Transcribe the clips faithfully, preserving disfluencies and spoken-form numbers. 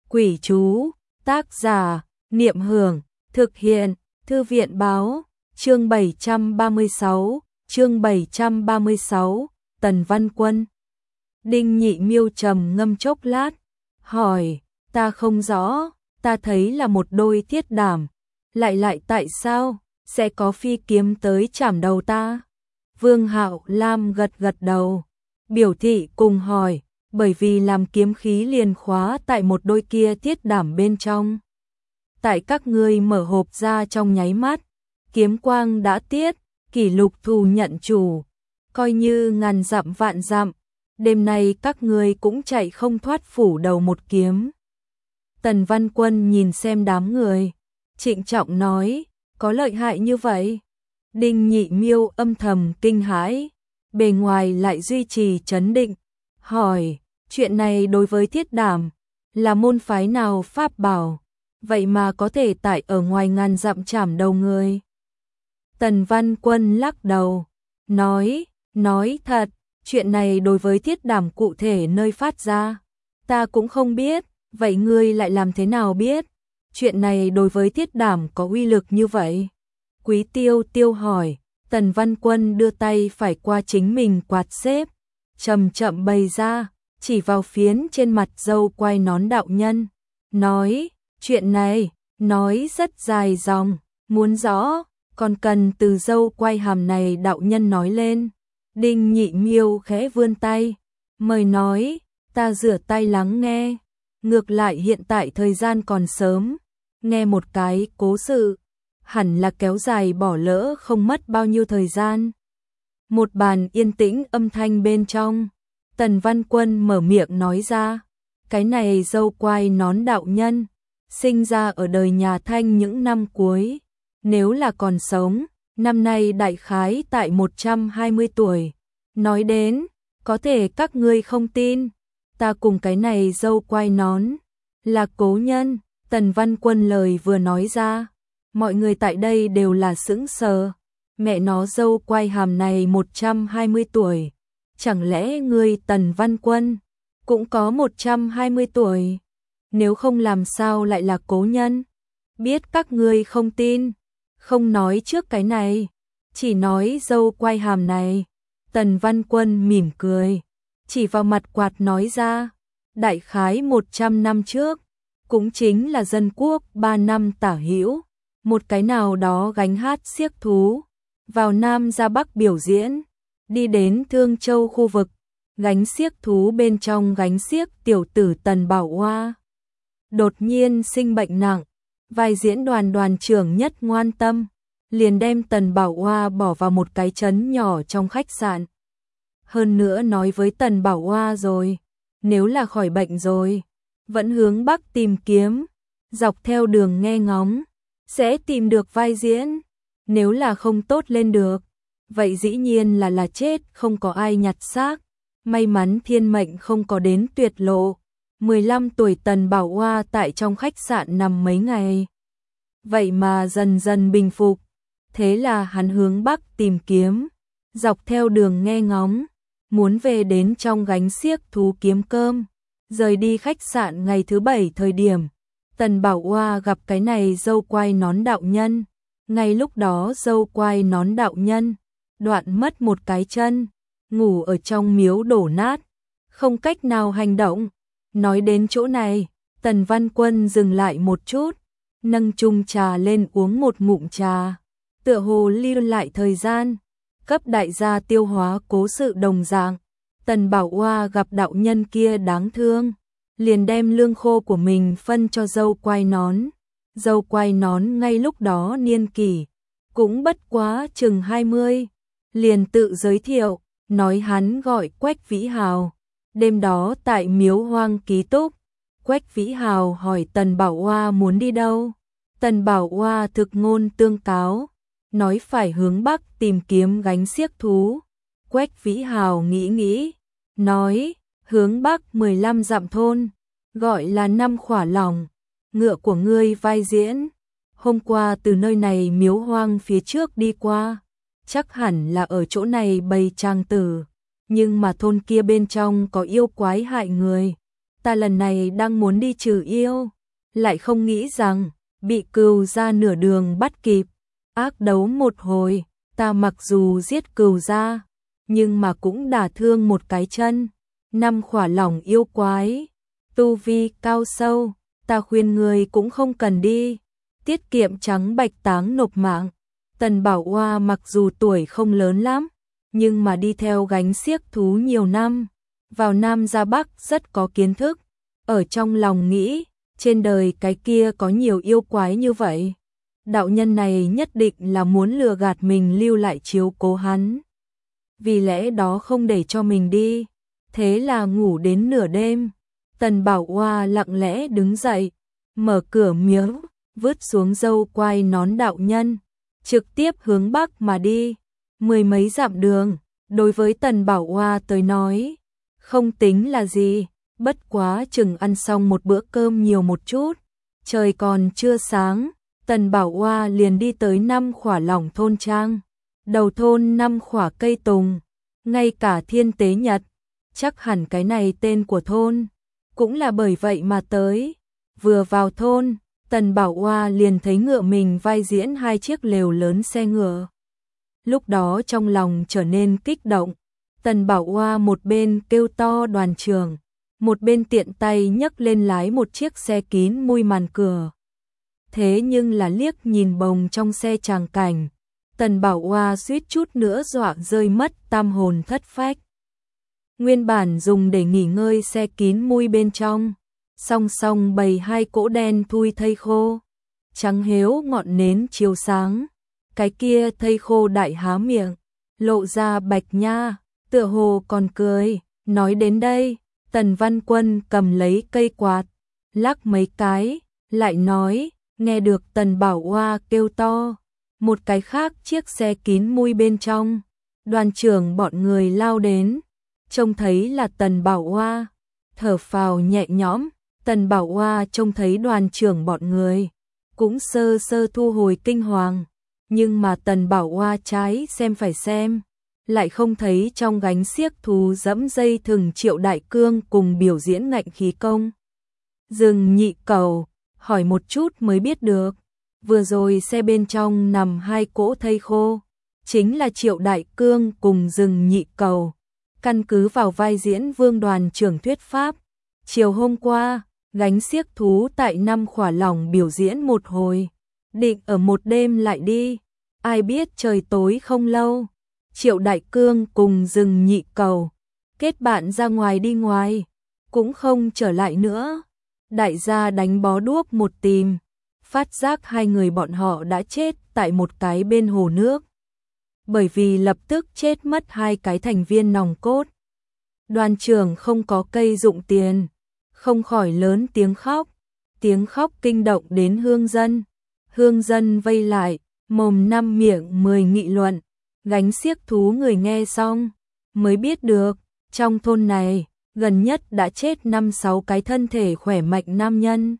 Quỷ chú, tác giả, Niệm Hưởng, thực hiện, Thư viện báo, chương bảy trăm ba mươi sáu, chương bảy trăm ba mươi sáu, Tần Văn Quân. Đinh Nhị Miêu trầm ngâm chốc lát, hỏi, ta không rõ, ta thấy là một đôi thiết đảm, lại lại tại sao, sẽ có phi kiếm tới chảm đầu ta? Vương Hạo Lam gật gật đầu, biểu thị cùng hỏi, bởi vì làm kiếm khí liền khóa tại một đôi kia thiết đảm bên trong. Tại các ngươi mở hộp ra trong nháy mắt, kiếm quang đã tiết, kỷ lục thù nhận chủ, coi như ngàn dặm vạn dặm, đêm nay các ngươi cũng chạy không thoát phủ đầu một kiếm. Tần Văn Quân nhìn xem đám người, trịnh trọng nói, có lợi hại như vậy? Đinh Nhị Miêu âm thầm kinh hãi, bề ngoài lại duy trì trấn định, hỏi, chuyện này đối với thiết đảm, là môn phái nào pháp bảo, vậy mà có thể tại ở ngoài ngàn dặm chảm đầu người? Tần Văn Quân lắc đầu, nói, nói thật, chuyện này đối với thiết đảm cụ thể nơi phát ra, ta cũng không biết, vậy ngươi lại làm thế nào biết? Chuyện này đối với thiết đảm có uy lực như vậy? Quý Tiêu Tiêu hỏi, Tần Văn Quân đưa tay phải qua chính mình quạt xếp, chậm chậm bày ra, chỉ vào phiến trên mặt râu quai nón đạo nhân, nói, chuyện này, nói rất dài dòng, muốn rõ, còn cần từ râu quai hàm này đạo nhân nói lên. Đinh Nhị Miêu khẽ vươn tay, mời nói, ta rửa tay lắng nghe, ngược lại hiện tại thời gian còn sớm, nghe một cái cố sự, hẳn là kéo dài bỏ lỡ không mất bao nhiêu thời gian. Một bàn yên tĩnh âm thanh bên trong, Tần Văn Quân mở miệng nói ra, cái này râu quai nón đạo nhân, sinh ra ở đời nhà Thanh những năm cuối, nếu là còn sống, năm nay đại khái tại một trăm hai mươi tuổi. Nói đến, có thể các ngươi không tin, ta cùng cái này râu quai nón, là cố nhân. Tần Văn Quân lời vừa nói ra, mọi người tại đây đều là sững sờ, mẹ nó râu quai hàm này một trăm hai mươi tuổi, chẳng lẽ ngươi Tần Văn Quân cũng có một trăm hai mươi tuổi, nếu không làm sao lại là cố nhân? Biết các ngươi không tin, không nói trước cái này, chỉ nói râu quai hàm này. Tần Văn Quân mỉm cười, chỉ vào mặt quạt nói ra, đại khái một trăm năm trước, cũng chính là dân quốc ba năm tả hữu, một cái nào đó gánh hát xiếc thú, vào Nam ra Bắc biểu diễn, đi đến Thương Châu khu vực, gánh xiếc thú bên trong gánh xiếc tiểu tử Tần Bảo Hoa. Đột nhiên sinh bệnh nặng, vai diễn đoàn đoàn trưởng Nhất Ngoan Tâm, liền đem Tần Bảo Hoa bỏ vào một cái trấn nhỏ trong khách sạn. Hơn nữa nói với Tần Bảo Hoa rồi, nếu là khỏi bệnh rồi, vẫn hướng Bắc tìm kiếm, dọc theo đường nghe ngóng, sẽ tìm được vai diễn, nếu là không tốt lên được, vậy dĩ nhiên là là chết, không có ai nhặt xác, may mắn thiên mệnh không có đến tuyệt lộ. mười lăm tuổi Tần Bảo Hoa tại trong khách sạn nằm mấy ngày, vậy mà dần dần bình phục, thế là hắn hướng Bắc tìm kiếm, dọc theo đường nghe ngóng, muốn về đến trong gánh xiếc thú kiếm cơm. Rời đi khách sạn ngày thứ bảy thời điểm, Tần Bảo Hoa gặp cái này râu quai nón đạo nhân, ngay lúc đó râu quai nón đạo nhân đoạn mất một cái chân, ngủ ở trong miếu đổ nát, không cách nào hành động. Nói đến chỗ này, Tần Văn Quân dừng lại một chút, nâng chung trà lên uống một ngụm trà, tựa hồ lưu lại thời gian, cấp đại gia tiêu hóa cố sự đồng dạng. Tần Bảo Hoa gặp đạo nhân kia đáng thương, liền đem lương khô của mình phân cho dâu quai nón. Dâu quai nón ngay lúc đó niên kỷ cũng bất quá chừng hai mươi, liền tự giới thiệu, nói hắn gọi Quách Vĩ Hào. Đêm đó tại miếu hoang ký túc, Quách Vĩ Hào hỏi Tần Bảo Hoa muốn đi đâu. Tần Bảo Hoa thực ngôn tương cáo, nói phải hướng Bắc tìm kiếm gánh xiếc thú. Quách Vĩ Hào nghĩ nghĩ, nói, hướng Bắc mười lăm dặm thôn, gọi là năm khỏa lòng, ngựa của ngươi vai diễn, hôm qua từ nơi này miếu hoang phía trước đi qua, chắc hẳn là ở chỗ này bày trang tử, nhưng mà thôn kia bên trong có yêu quái hại người, ta lần này đang muốn đi trừ yêu, lại không nghĩ rằng bị Cừu gia nửa đường bắt kịp, ác đấu một hồi, ta mặc dù giết Cừu gia, nhưng mà cũng đả thương một cái chân, năm khỏa lỏng yêu quái, tu vi cao sâu, ta khuyên người cũng không cần đi, tiết kiệm trắng bạch táng nộp mạng. Tần Bảo Oa mặc dù tuổi không lớn lắm, nhưng mà đi theo gánh xiếc thú nhiều năm, vào Nam ra Bắc rất có kiến thức, ở trong lòng nghĩ, trên đời cái kia có nhiều yêu quái như vậy. Đạo nhân này nhất định là muốn lừa gạt mình lưu lại chiếu cố hắn. Vì lẽ đó không để cho mình đi, thế là ngủ đến nửa đêm. Tần Bảo Oa lặng lẽ đứng dậy, mở cửa miếu, vứt xuống dâu quai nón đạo nhân, trực tiếp hướng Bắc mà đi. Mười mấy dặm đường, đối với Tần Bảo Oa tới nói, không tính là gì, bất quá chừng ăn xong một bữa cơm nhiều một chút. Trời còn chưa sáng, Tần Bảo Oa liền đi tới năm khỏa lỏng thôn trang. Đầu thôn năm khỏa cây tùng, ngay cả Thiên Tế Nhật, chắc hẳn cái này tên của thôn, cũng là bởi vậy mà tới. Vừa vào thôn, Tần Bảo Oa liền thấy ngựa mình vai diễn hai chiếc lều lớn xe ngựa. Lúc đó trong lòng trở nên kích động, Tần Bảo Oa một bên kêu to đoàn trưởng, một bên tiện tay nhấc lên lái một chiếc xe kín mui màn cửa. Thế nhưng là liếc nhìn bồng trong xe tràng cảnh, Tần Bảo Oa suýt chút nữa dọa rơi mất tam hồn thất phách. Nguyên bản dùng để nghỉ ngơi xe kín mui bên trong, song song bày hai cỗ đen thui thây khô, trắng héo ngọn nến chiếu sáng, cái kia thây khô đại há miệng, lộ ra bạch nha, tựa hồ còn cười. Nói đến đây, Tần Văn Quân cầm lấy cây quạt, lắc mấy cái, lại nói, nghe được Tần Bảo Oa kêu to. Một cái khác chiếc xe kín mui bên trong, đoàn trưởng bọn người lao đến, trông thấy là Tần Bảo Oa, thở phào nhẹ nhõm. Tần Bảo Oa trông thấy đoàn trưởng bọn người, cũng sơ sơ thu hồi kinh hoàng, nhưng mà Tần Bảo Oa trái xem phải xem, lại không thấy trong gánh xiếc thú dẫm dây thừng Triệu Đại Cương cùng biểu diễn ngạnh khí công. Dừng Nhị Cẩu, hỏi một chút mới biết được, vừa rồi xe bên trong nằm hai cỗ thây khô, chính là Triệu Đại Cương cùng Dừng Nhị Cẩu. Căn cứ vào vai diễn Vương đoàn trưởng thuyết pháp, chiều hôm qua, gánh xiếc thú tại năm khỏa lỏng biểu diễn một hồi, định ở một đêm lại đi, ai biết trời tối không lâu, Triệu Đại Cương cùng Dừng Nhị Cẩu kết bạn ra ngoài đi ngoài, cũng không trở lại nữa. Đại gia đánh bó đuốc một tìm, phát giác hai người bọn họ đã chết tại một cái bên hồ nước, bởi vì lập tức chết mất hai cái thành viên nòng cốt. Đoàn trưởng không có cây dụng tiền, không khỏi lớn tiếng khóc, tiếng khóc kinh động đến hương dân. Hương dân vây lại, mồm năm miệng mười nghị luận, gánh xiếc thú người nghe xong, mới biết được, trong thôn này, gần nhất đã chết năm sáu cái thân thể khỏe mạnh nam nhân.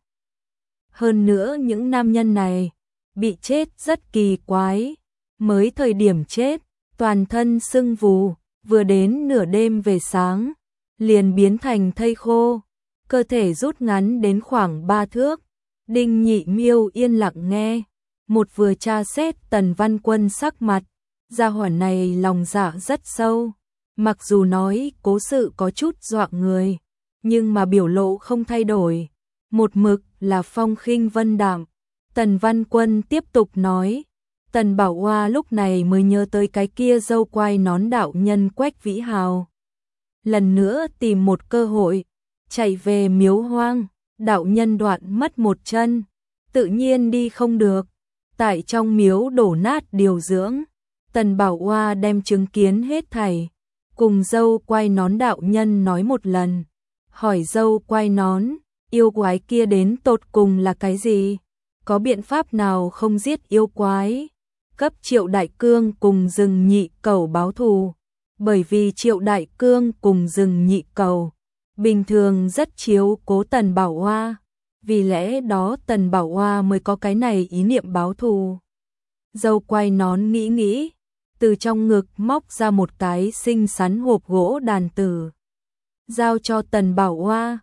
Hơn nữa những nam nhân này, bị chết rất kỳ quái, mới thời điểm chết, toàn thân sưng vù, vừa đến nửa đêm về sáng, liền biến thành thây khô, cơ thể rút ngắn đến khoảng ba thước. Đinh Nhị Miêu yên lặng nghe, một vừa tra xét Tần Văn Quân sắc mặt, gia hỏa này lòng dạ rất sâu, mặc dù nói cố sự có chút dọa người, nhưng mà biểu lộ không thay đổi, một mực là phong khinh vân đạm. Tần Văn Quân tiếp tục nói, Tần Bảo Oa lúc này mới nhớ tới cái kia dâu quai nón đạo nhân Quách Vĩ Hào. Lần nữa tìm một cơ hội, chạy về miếu hoang, đạo nhân đoạn mất một chân, tự nhiên đi không được, tại trong miếu đổ nát điều dưỡng. Tần Bảo Oa đem chứng kiến hết thảy, cùng dâu quai nón đạo nhân nói một lần, hỏi dâu quai nón, yêu quái kia đến tột cùng là cái gì? Có biện pháp nào không giết yêu quái? Cấp Triệu Đại Cương cùng Dừng Nhị Cẩu báo thù, bởi vì Triệu Đại Cương cùng Dừng Nhị Cẩu bình thường rất chiếu cố Tần Bảo Oa, vì lẽ đó Tần Bảo Oa mới có cái này ý niệm báo thù. Dâu quai nón nghĩ nghĩ, từ trong ngực móc ra một cái xinh xắn hộp gỗ đàn tử, giao cho Tần Bảo Oa,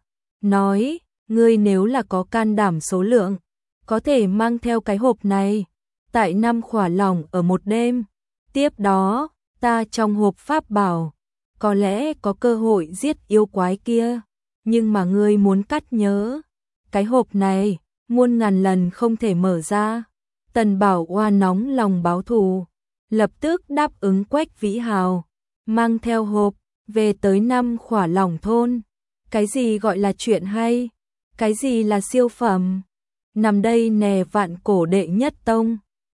nói, ngươi nếu là có can đảm số lượng, có thể mang theo cái hộp này, tại năm khỏa lỏng ở một đêm. Tiếp đó, ta trong hộp pháp bảo, có lẽ có cơ hội giết yêu quái kia, nhưng mà ngươi muốn cắt nhớ. Cái hộp này, muôn ngàn lần không thể mở ra. Tần Bảo Oa nóng lòng báo thù, lập tức đáp ứng Quách Vĩ Hào, mang theo hộp, về tới năm khỏa lỏng thôn. Cái gì gọi là chuyện hay? Cái gì là siêu phẩm? Nằm đây nè vạn cổ đệ nhất tông.